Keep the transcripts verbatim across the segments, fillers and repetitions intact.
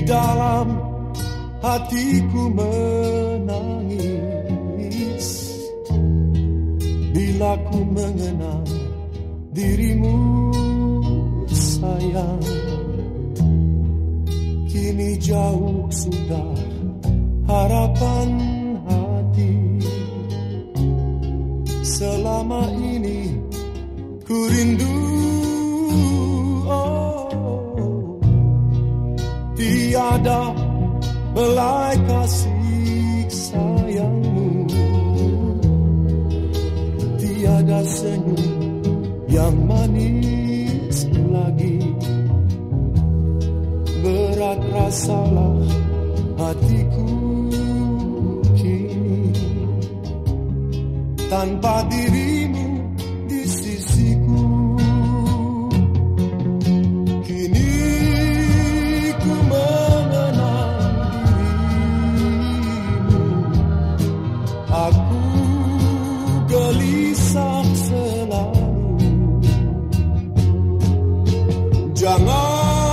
dalam hatiku menangis bila ku mengenang dirimu sayang. Kini jauh sudah harapan hati. Selama ini ku rindu, oh, tiada belai kasih sayangmu, tiada senyum yang manis lagi. Berat rasalah hatiku kini, tanpa dirimu di sisiku. Kini ku mengenang dirimu, aku gelisah selalu. Jangan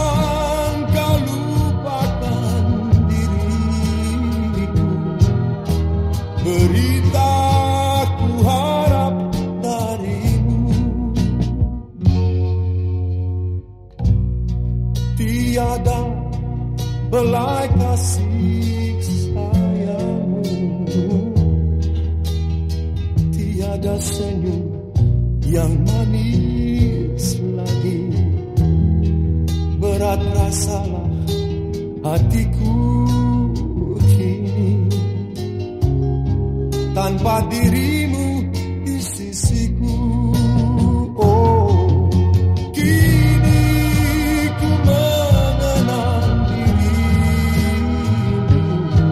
tiada belai kasih sayangmu, tiada senyum yang manis lagi. Berat rasalah hatiku kini, tanpa dirimu di sisiku. Oh, kini ku mengenang dirimu,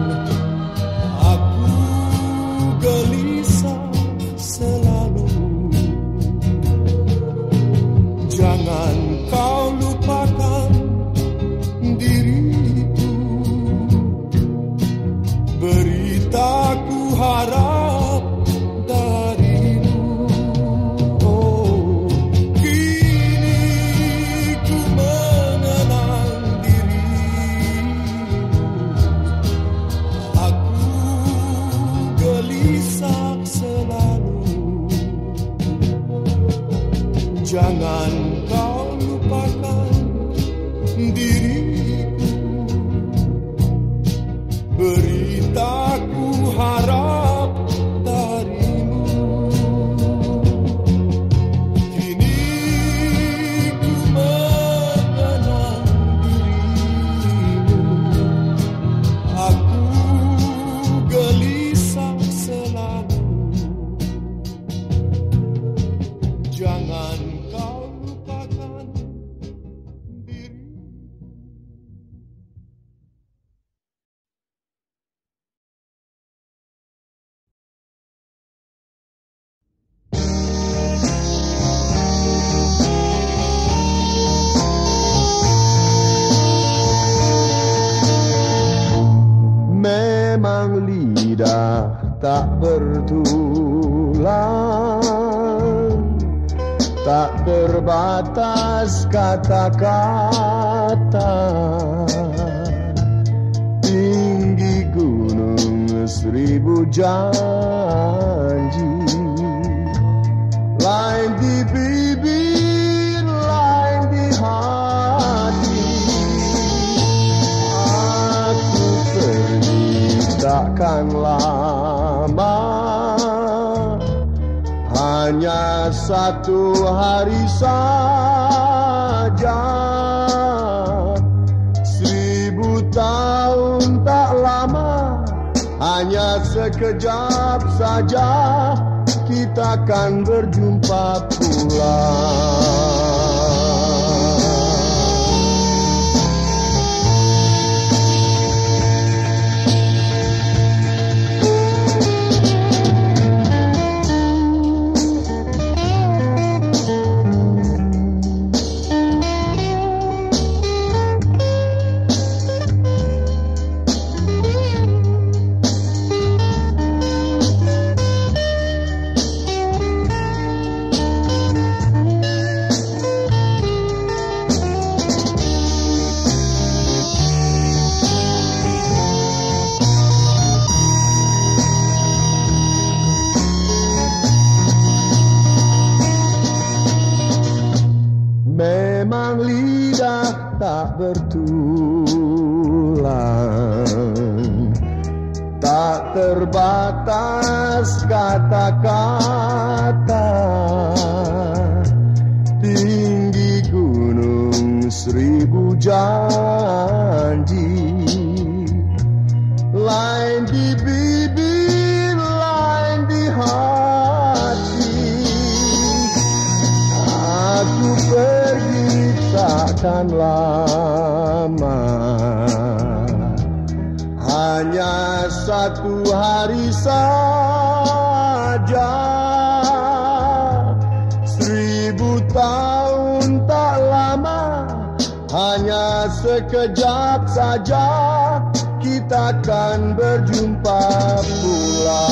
aku gelisah selalu. Jangan kau lupakan diriku, beritaku harap darimu. Oh, kini ku mengenang dirimu, aku gelisah selalu. Jangan kau lupakan diriku, beritaku harap darimu. Kini ku mengenang dirimu, aku gelisah selalu. Jangan kau lupakan dirimu. Memang lidah tak bertulang, tak terbatas kata-kata. Tinggi gunung seribu janji, lain di bibir, lain di hati. Aku pergi takkan lama, hanya satu hari saja. Seribu tahun tak lama, hanya sekejap saja kita akan berjumpa pula. indah tak bertulang, tak terbatas kata-kata, tinggi gunung seribu janji, lain di bibir, lain di hati. Aku pergi takkan lama, hanya satu hari saja. Seribu tahun tak lama, hanya sekejap saja. Kita akan berjumpa pula.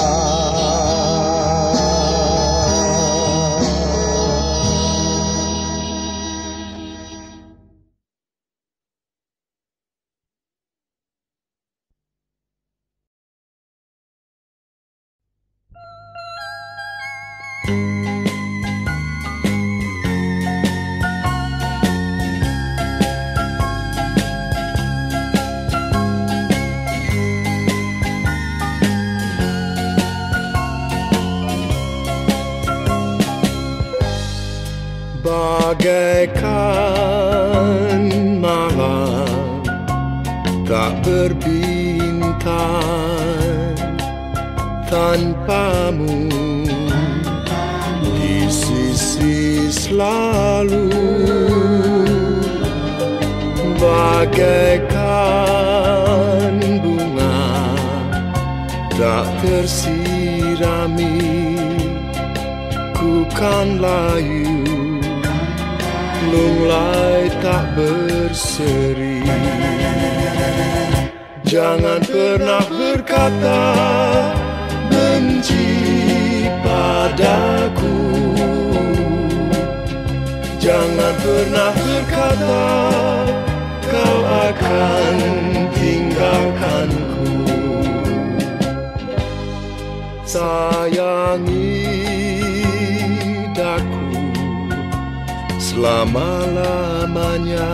Bagaikan malam tak berbintang tanpamu di sisi selalu, bagaikan bunga tak tersirami, ku kan layu lunglai tak berseri. Jangan pernah berkata benci padaku, jangan pernah berkata kau akan tinggalkanku. Sayangi daku selama-lamanya,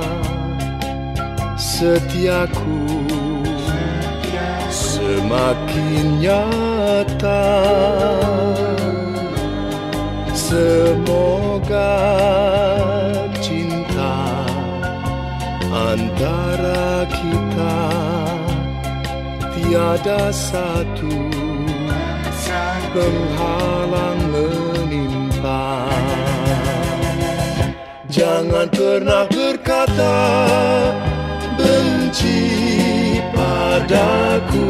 setiaku semakin nyata. Semoga cinta antara kita tiada satu penghalang menimpa. Jangan pernah berkata benci padaku,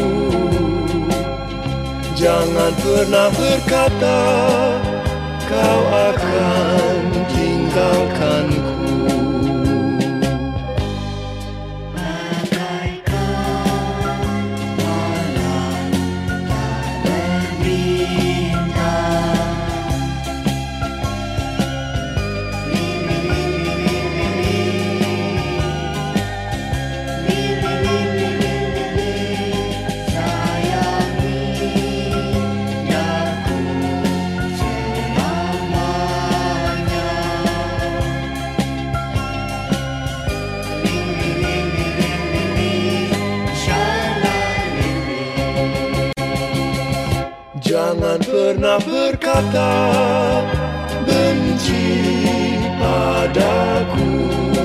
jangan pernah berkata kau akan tinggalkanku. Jangan pernah berkata benci padaku,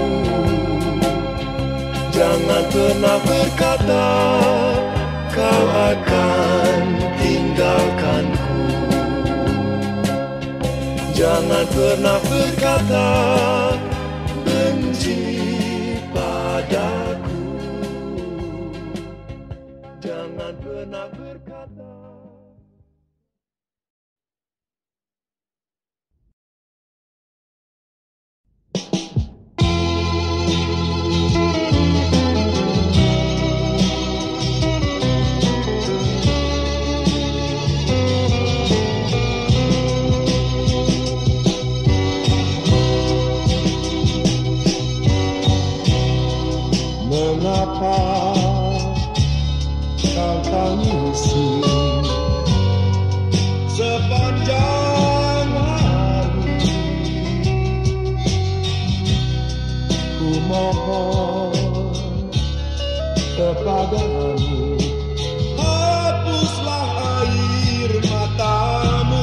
jangan pernah berkata kau akan tinggalkanku. Jangan pernah berkata benci padaku, jangan pernah berkata. Mengapa kau tangisi sepanjang hari? mohon kepadamu, hapuslah air matamu.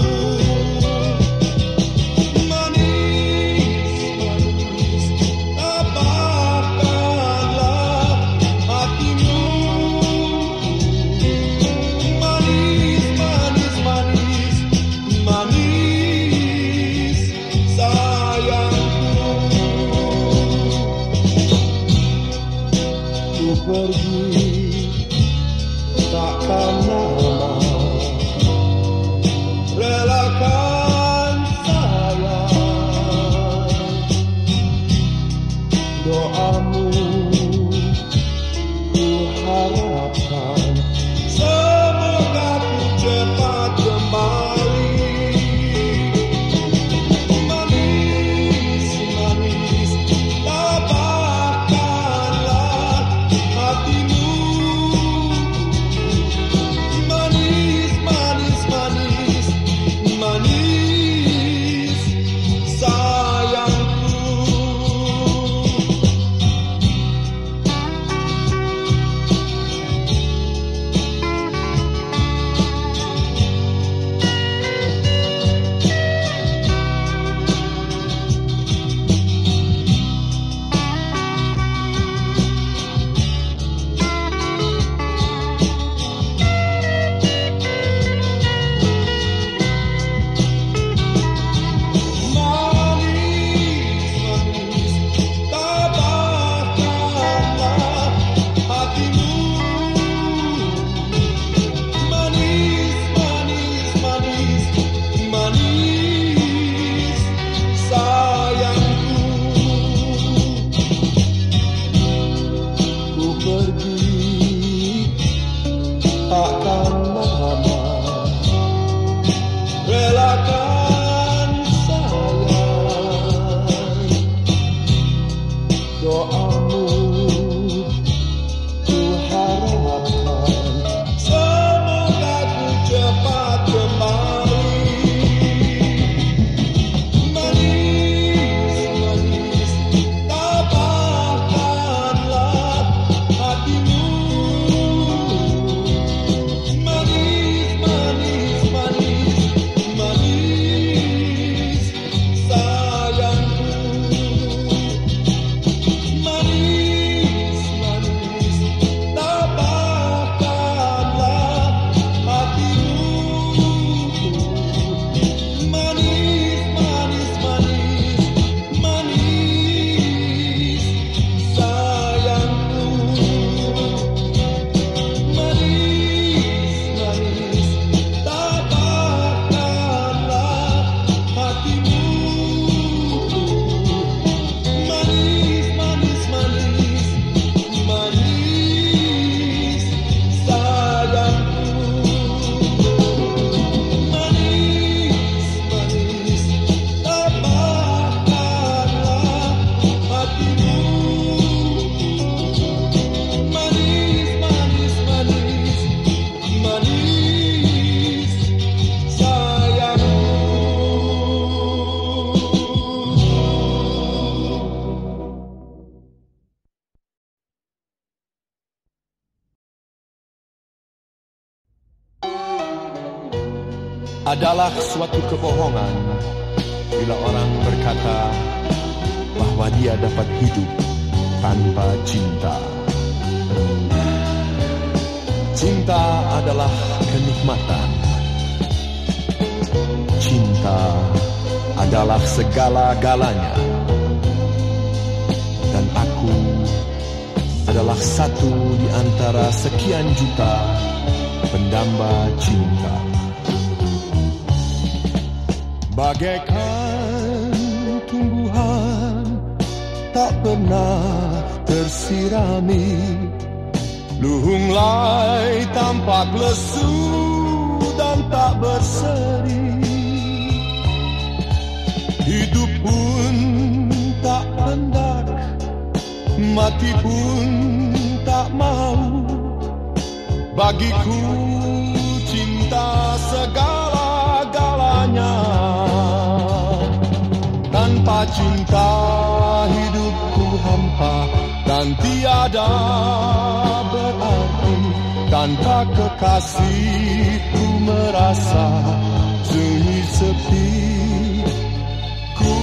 Manis, manis, tabahkanlah hatimu. Manis, manis, manis, manis, sayangku. ku pergi takkan lama, Relakan sayang, doamu ku harapkan, semoga ku cepat kembali. Manis, manis, tabahkanlah hatimu. Manis, manis, manis, manis, sayangku. Adalah suatu kebohongan bila orang berkata bahwa dia dapat hidup tanpa cinta. Cinta adalah kenikmatan. Cinta adalah segala-galanya. Dan aku adalah satu di antara sekian juta pendamba cinta. Bagaikan tumbuhan tak pernah tersirami, luhunglai tampak lesu dan tak berseri. Hidup pun tak hendak, mati pun tak mau. Bagiku cinta segala-galanya. Tanpa cinta hidupku hampa dan tiada berarti. Tanpa kekasihku merasa sunyi sepi. Ku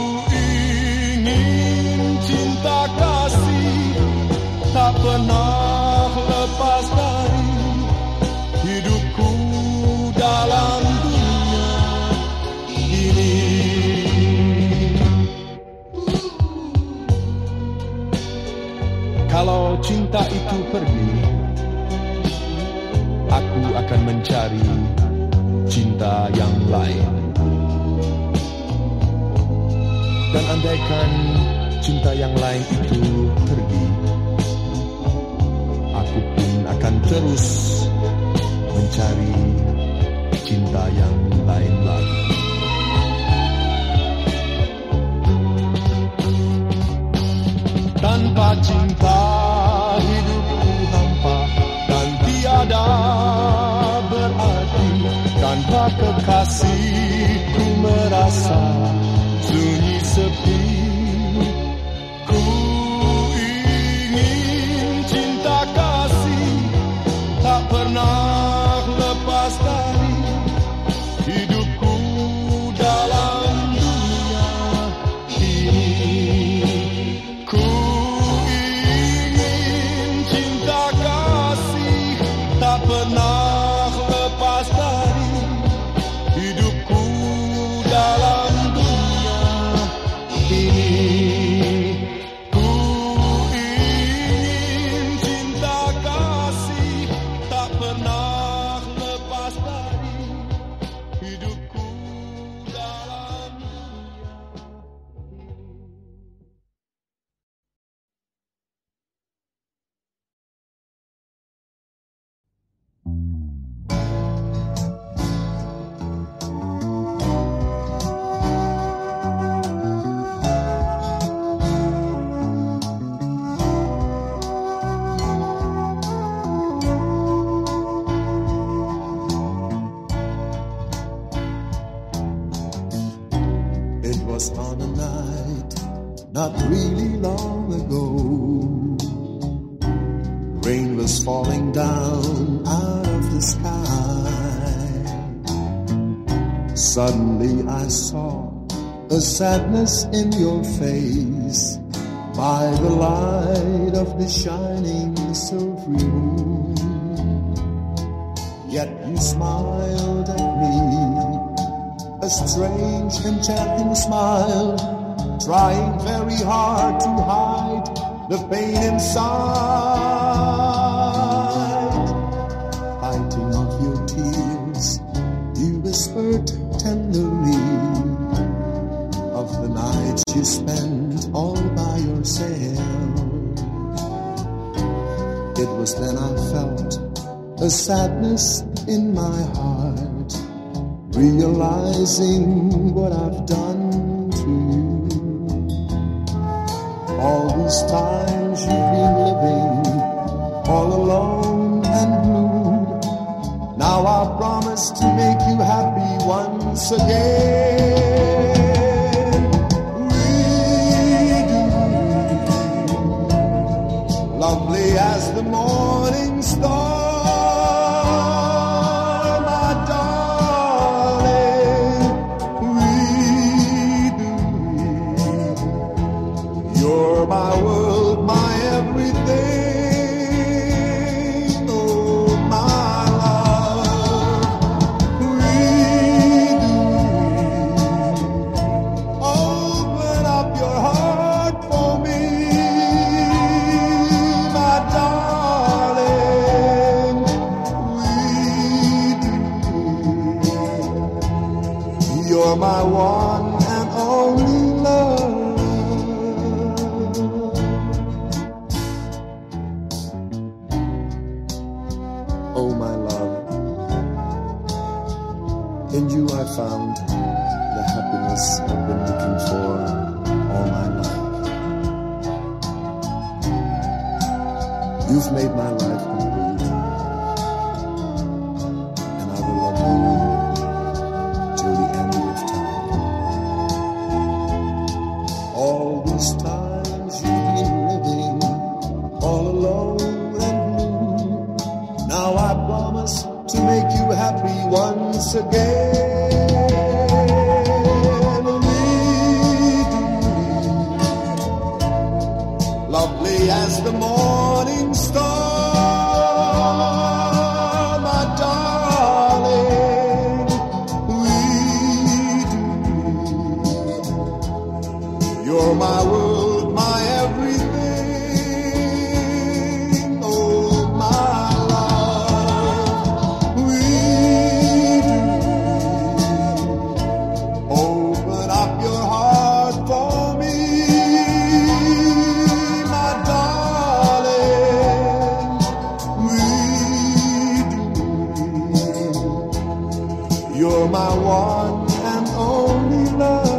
ingin cinta kasih tak pernah lepas dari hidupku dalam dunia ini. Kalau cinta itu pergi, aku akan mencari cinta yang lain. Dan andaikan cinta yang lain itu pergi, aku pun akan terus mencari cinta yang lain lagi. Tanpa cinta hidupku hampa dan tiada berarti. Tanpa kekasihku merasa sunyi sepi. Ku ingin cinta kasih tak pernah lepas dari hidupku dalam dunia ini. Ku ingin cinta kasih tak pernah lepas dari hidupku dalam dunia ini. Ku ingin cinta kasih tak pernah lepas dari hidupku dalam dunia ini. It was on a night not really long ago. Rain was falling down out of the sky. Suddenly I saw a sadness in your face by the light of the shining silvery moon. Yet you smiled at me, a strange enchanting smile, trying very hard to hide the pain inside. Fighting off your tears, you whispered tenderly of the nights you spent all by yourself. It was then I felt a sadness in my heart, realizing what I've done to you. All these times you've been living all alone and blue. Now I promise to make you happy once again. We do, lovely as the morning star. My world, my everything, oh my love, we do. Open up your heart for me, my darling, we do. You're my one and only love. Oh, my love, in you I found the happiness I've been looking for all my life. You've made my life complete, and I will love you till the end of time. All these times you've been again. We do. Lovely as the morning star, my darling. We do. You're my world, my everything. Oh, my love. We do. Open up your heart for me, my darling. We do. You're my one and only love.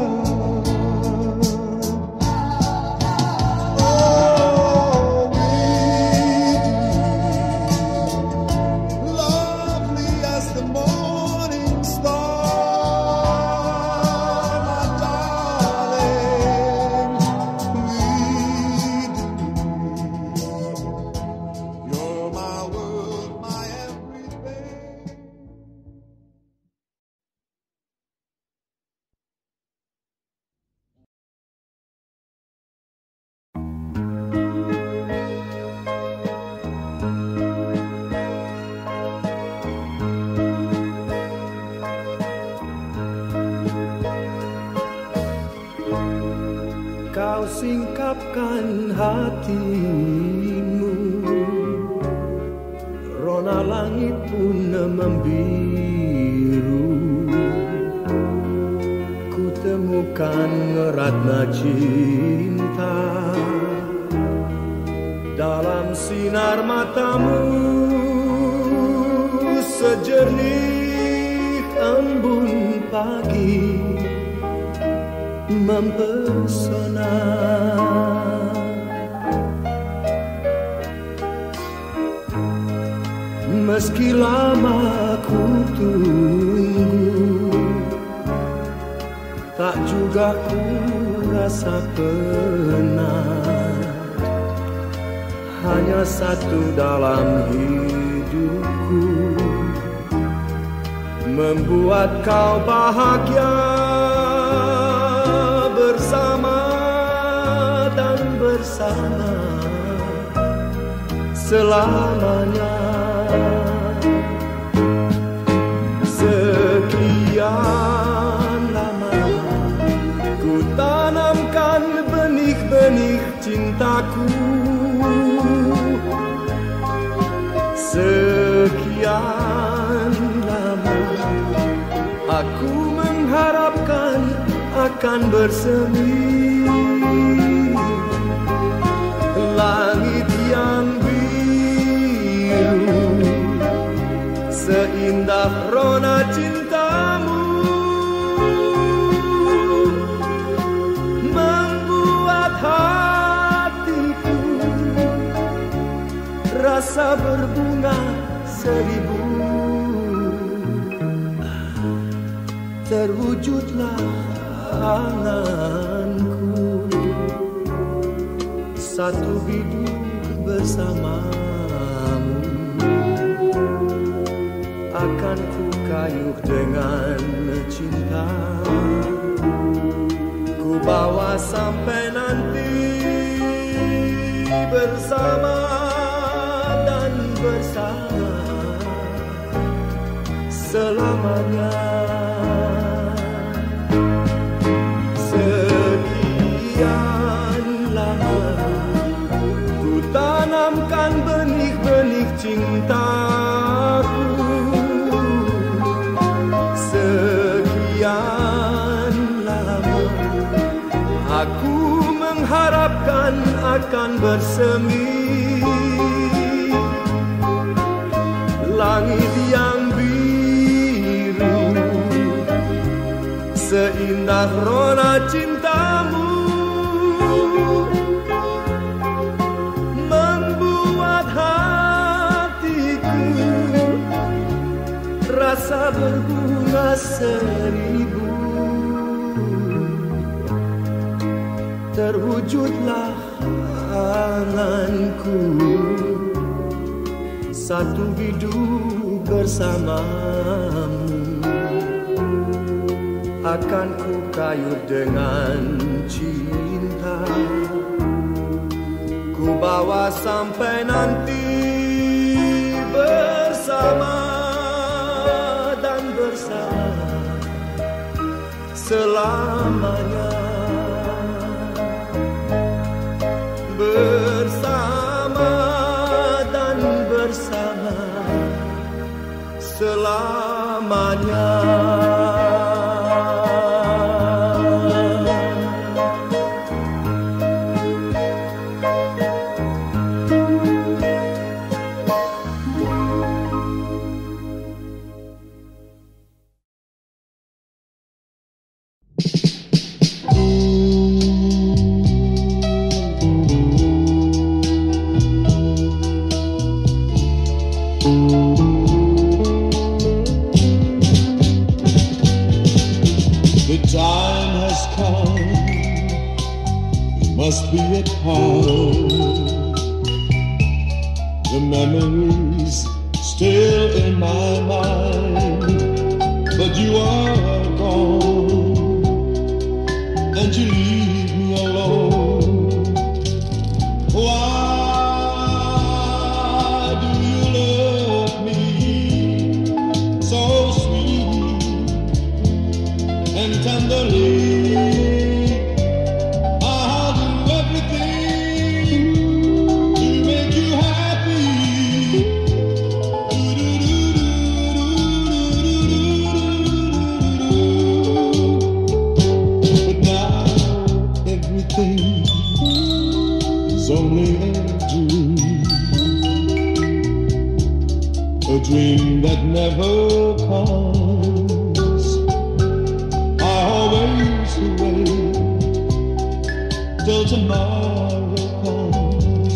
Kau singkapkan hatimu, rona langit pun membiru. Ku temukan ratna cinta dalam sinar matamu, sejernih embun pagi mempesona. Meski lama ku tunggu, tak juga ku rasa penat. Hanya satu dalam hidupku, membuat kau bahagia bersama dan bersama selamanya. Sekian lama ku tanamkan benih-benih cintaku. Sekian lama aku mengharapkan akan bersemi langit yang biru, seindah rona cintamu, membuat hatiku rasa berbunga seribu. Terwujudlah anganku, satu hidup bersamamu. Akan ku kayuh dengan cinta, ku bawa sampai nanti bersama dan bersama selamanya. Tanamkan benih-benih cintaku. Sekian lama aku mengharapkan akan bersemi langit yang biru, seindah rona cintamu, rasa berbunga seribu. Terwujudlah anganku, satu hidup bersamamu. akan ku kayuh dengan cinta, ku bawa sampai nanti bersama dan bersama selamanya, bersama dan bersama selamanya. Must be it hard. The memories still in my mind, but you are gone and you leave me alone. Why do you love me so sweet and tenderly? Only a dream, a dream that never comes. I always wait till tomorrow comes.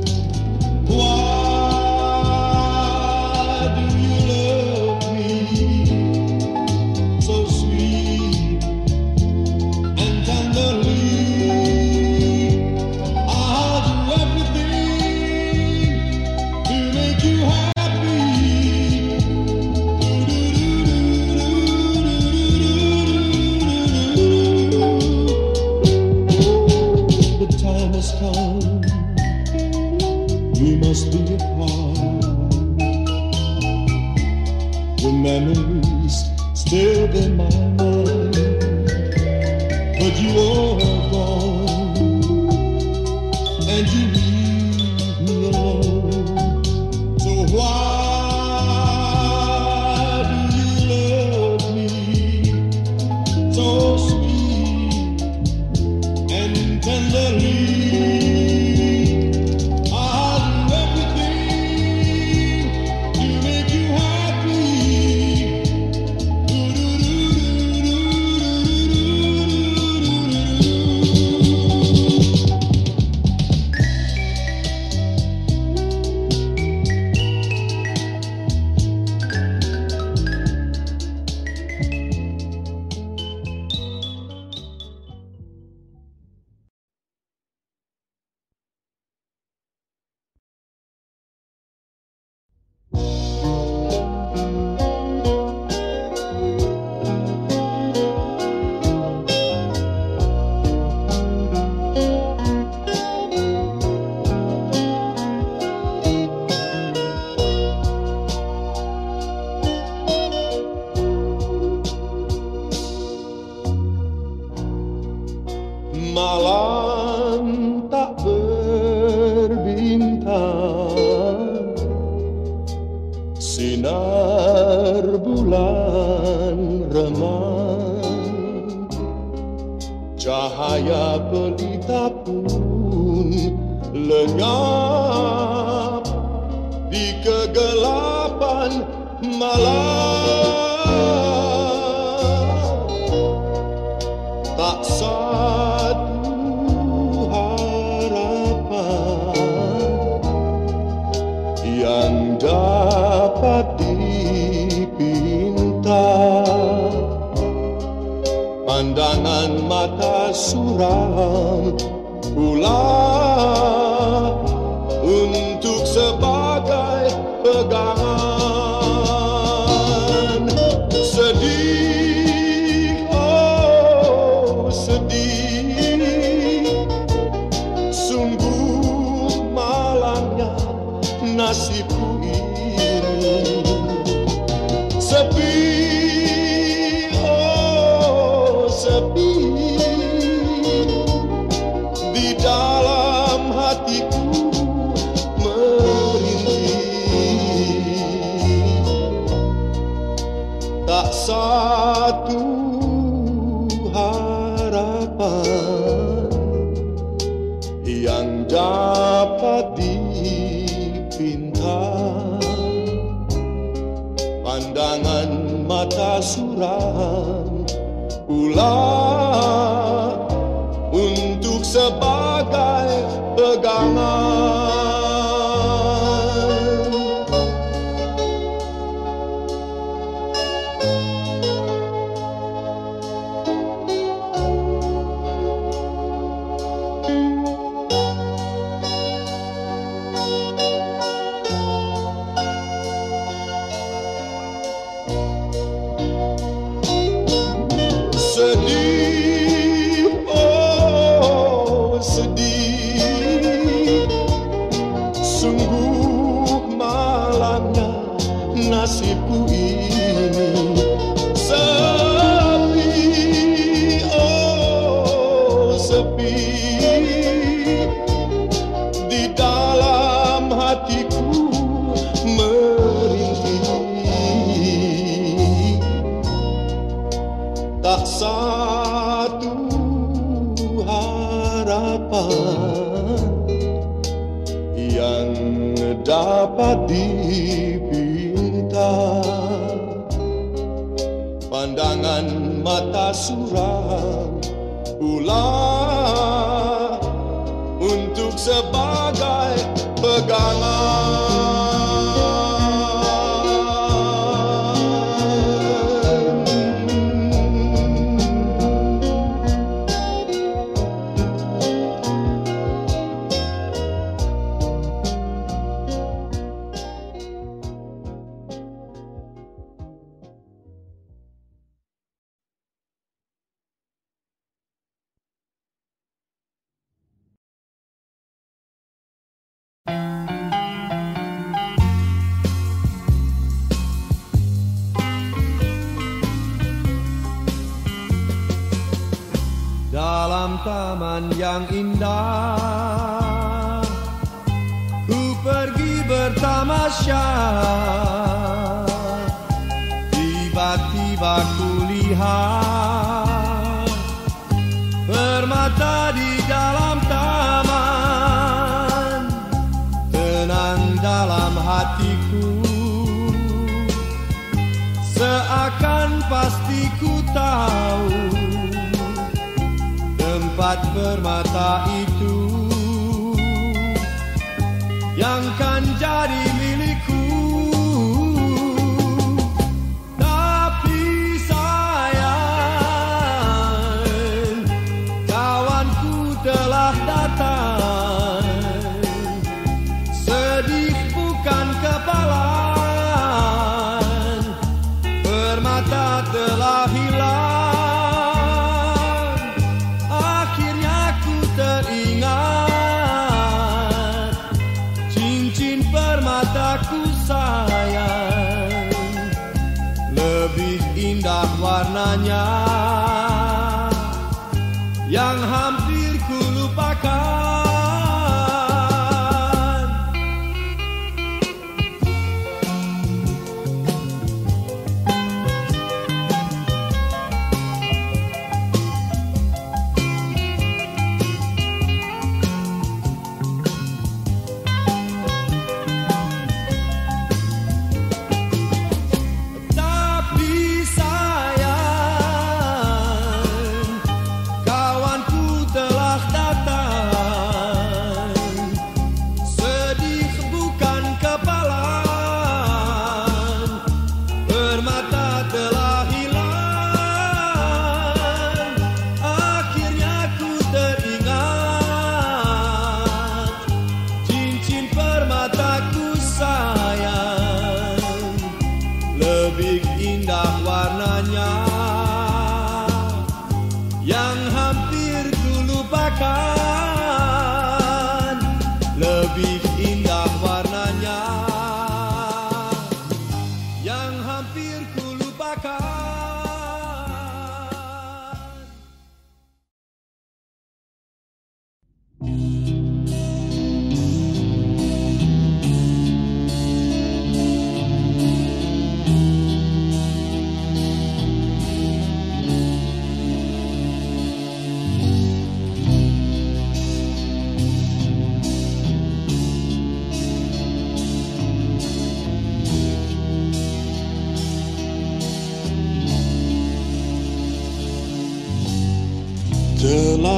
Why do you love me so sweet and tenderly? We must be apart. The memories still in my mind, but you are gone and you leave me alone. So why do you love me so sweet and tenderly? Malam tak berbintang, sinar bulan remang, cahaya pelita pun lenyap di kegelapan malam. Tak satu harapan yang dapat dipinta. Pandangan mata suram pula untuk sebagai pegangan. Sedih oh nasibku ini sepi, oh sepi. Di dalam hatiku tak satu harapan yang dapat dipinta. Pandangan mata suram ulah untuk sebagai pegangan. Sedih, oh sedih, sungguh malamnya nasibku ini. Sepi, oh sepi, di dalam hatiku merintih. Tak satu harapan yang dapat dipinta. Pandangan mata suram ulah untuk sebagai pegangan. Dalam taman yang indah, ku pergi bertamasya. Tiba-tiba ku lihat permata di dalam taman. Tenang dalam hatiku, seakan pasti ku tahu tempat permata itu yang kan jadi milikku. Tapi sayang, kawanku telah datang. Sedih bukan kepalang, permata telah hilang. Permataku sayang, lebih indah warnanya yang hampir ku lupakan. Lebih indah warnanya yang hampir ku lupakan. Lebih indah warnanya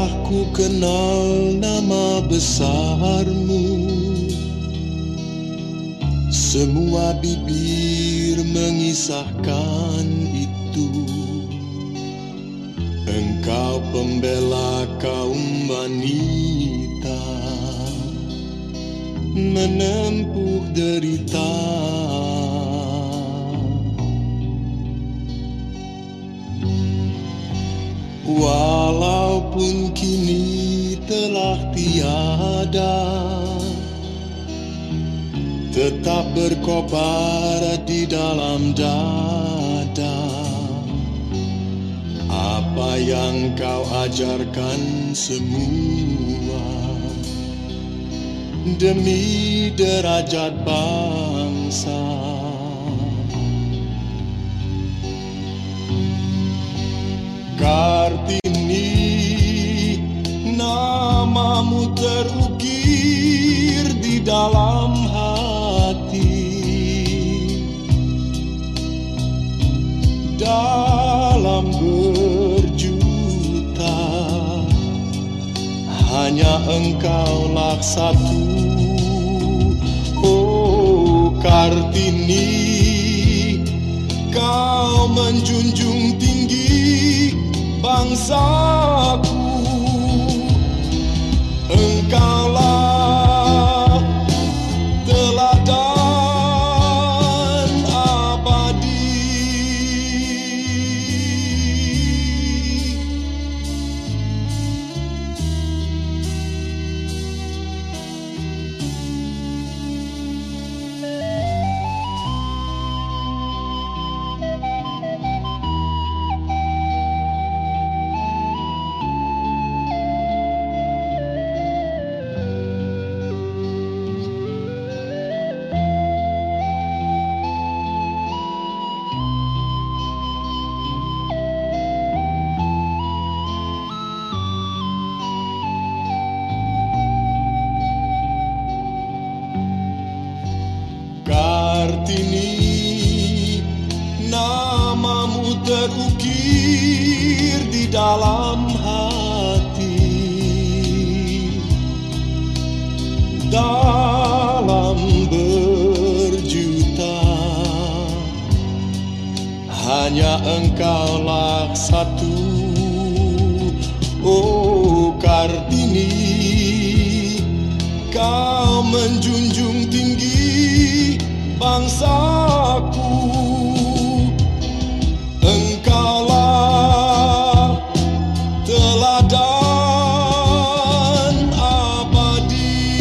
Telah ku kenal nama besarmu, semua bibir mengisahkan itu. Engkau pembela kaum wanita, menempuh derita. Walaupun kini telah tiada, tetap berkobar di dalam dada. Apa yang kau ajarkan semua demi derajat bangsa. Kartini, namamu terukir di dalam hati, dalam berjuta hanya engkaulah satu. Oh Kartini, kau menjunjung tinggi bangsaku. Engkaulah teladan abadi. Kartini, namamu terukir di dalam hati, dalam berjuta hanya engkaulah satu. Oh Kartini, kau menjunjung tinggi bangsaku. Engkaulah teladan abadi.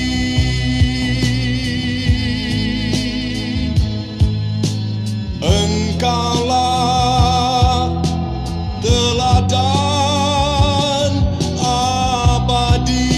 Engkaulah teladan abadi.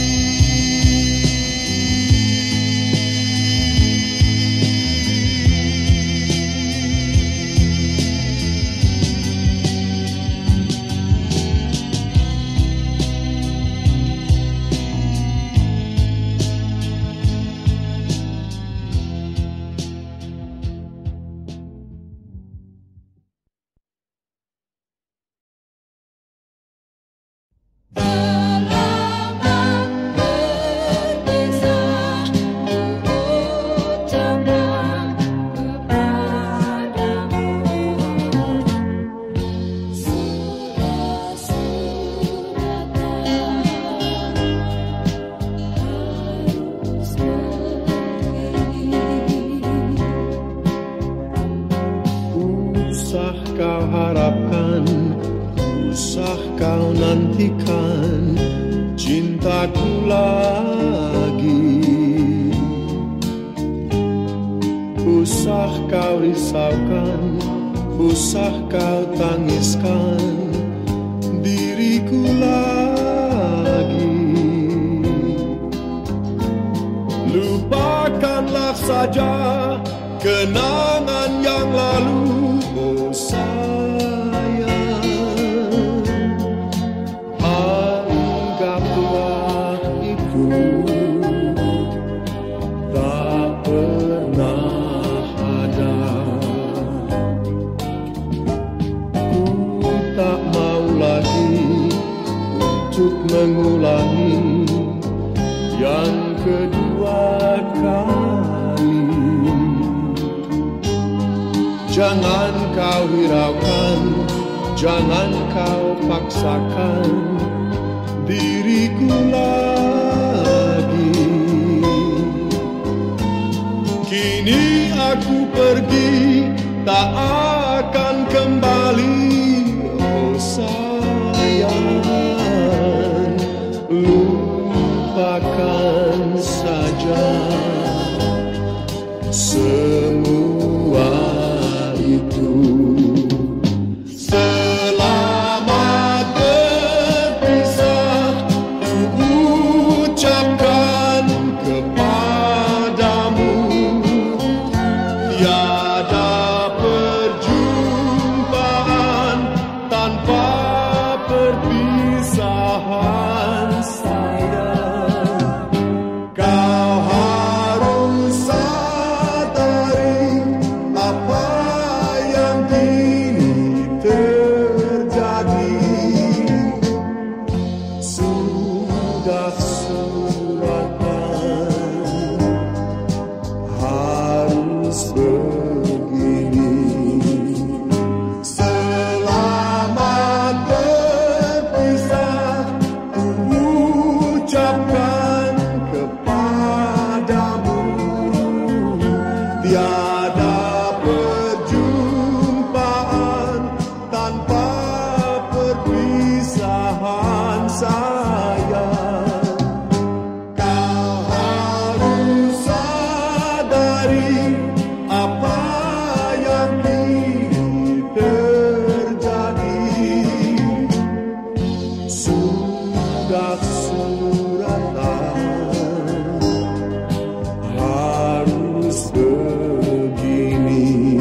Usah kau harapkan, usah kau nantikan cintaku lagi. Usah kau risaukan, usah kau tangiskan diriku lagi. Lupakanlah saja kenangan yang lalu. Oh sayang, anggaplah itu tak pernah ada. Ku tak mau lagi Jangan kau hiraukan, jangan kau paksakan diriku lagi. Kini aku pergi, tak akan kembali. Oh sayang, lupakan saja semua itu. Selamat berpisah, ku ucapkan kepadamu. Tiada perjumpaan tanpa perpisahan, sayang. Kau harus sadari apa yang kini terjadi. Sudah suratan harus begini. Selamat berpisah, ku ucapkan kepadamu. Tiada perjumpaan tanpa perpisahan, sayang. Kau harus sadari apa yang kini terjadi. Sudah suratan harus begini.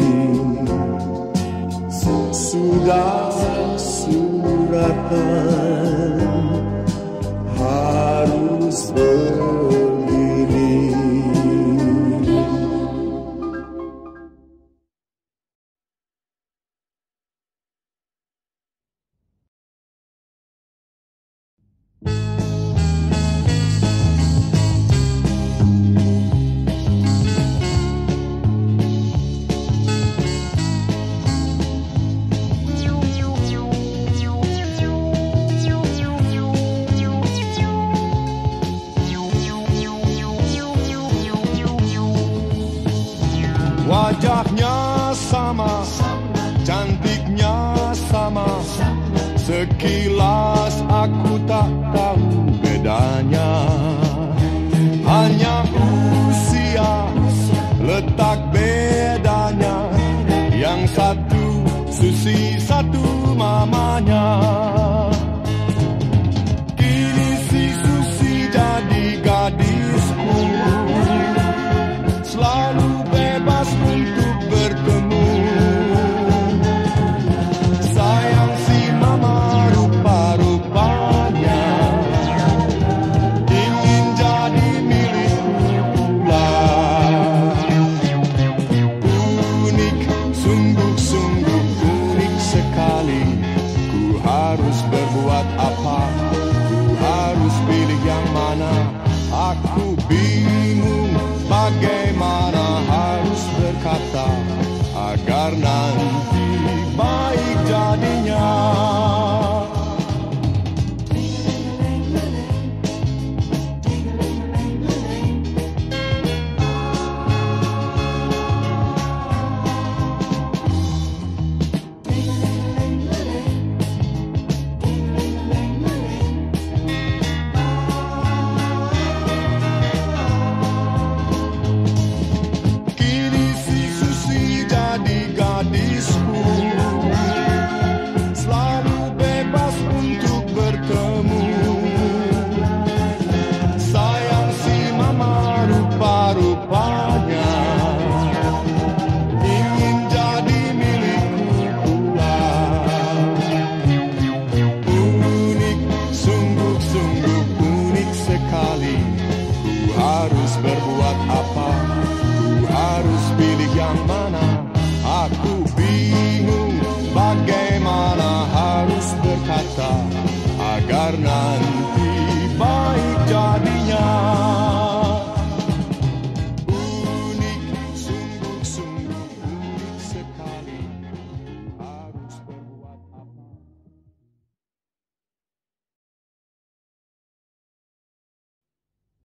Sudah suratan harus begini. Wajahnya sama, cantiknya sama, sekilas aku tak tahu bedanya. Hanya usia, letak bedanya. Yang satu Susi, satu mamanya. Kini si Susi jadi gadisku, selalu bebas untuk bertemu. Sayang si mama rupa-rupanya ingin jadi milikku pula. Unik, sungguh-sungguh unik sekali. Ku harus berbuat apa? Ku harus pilih yang mana? Aku bingung bagaimana harus berkata agar nanti baik jadinya. Bagaimana harus berkata agar nanti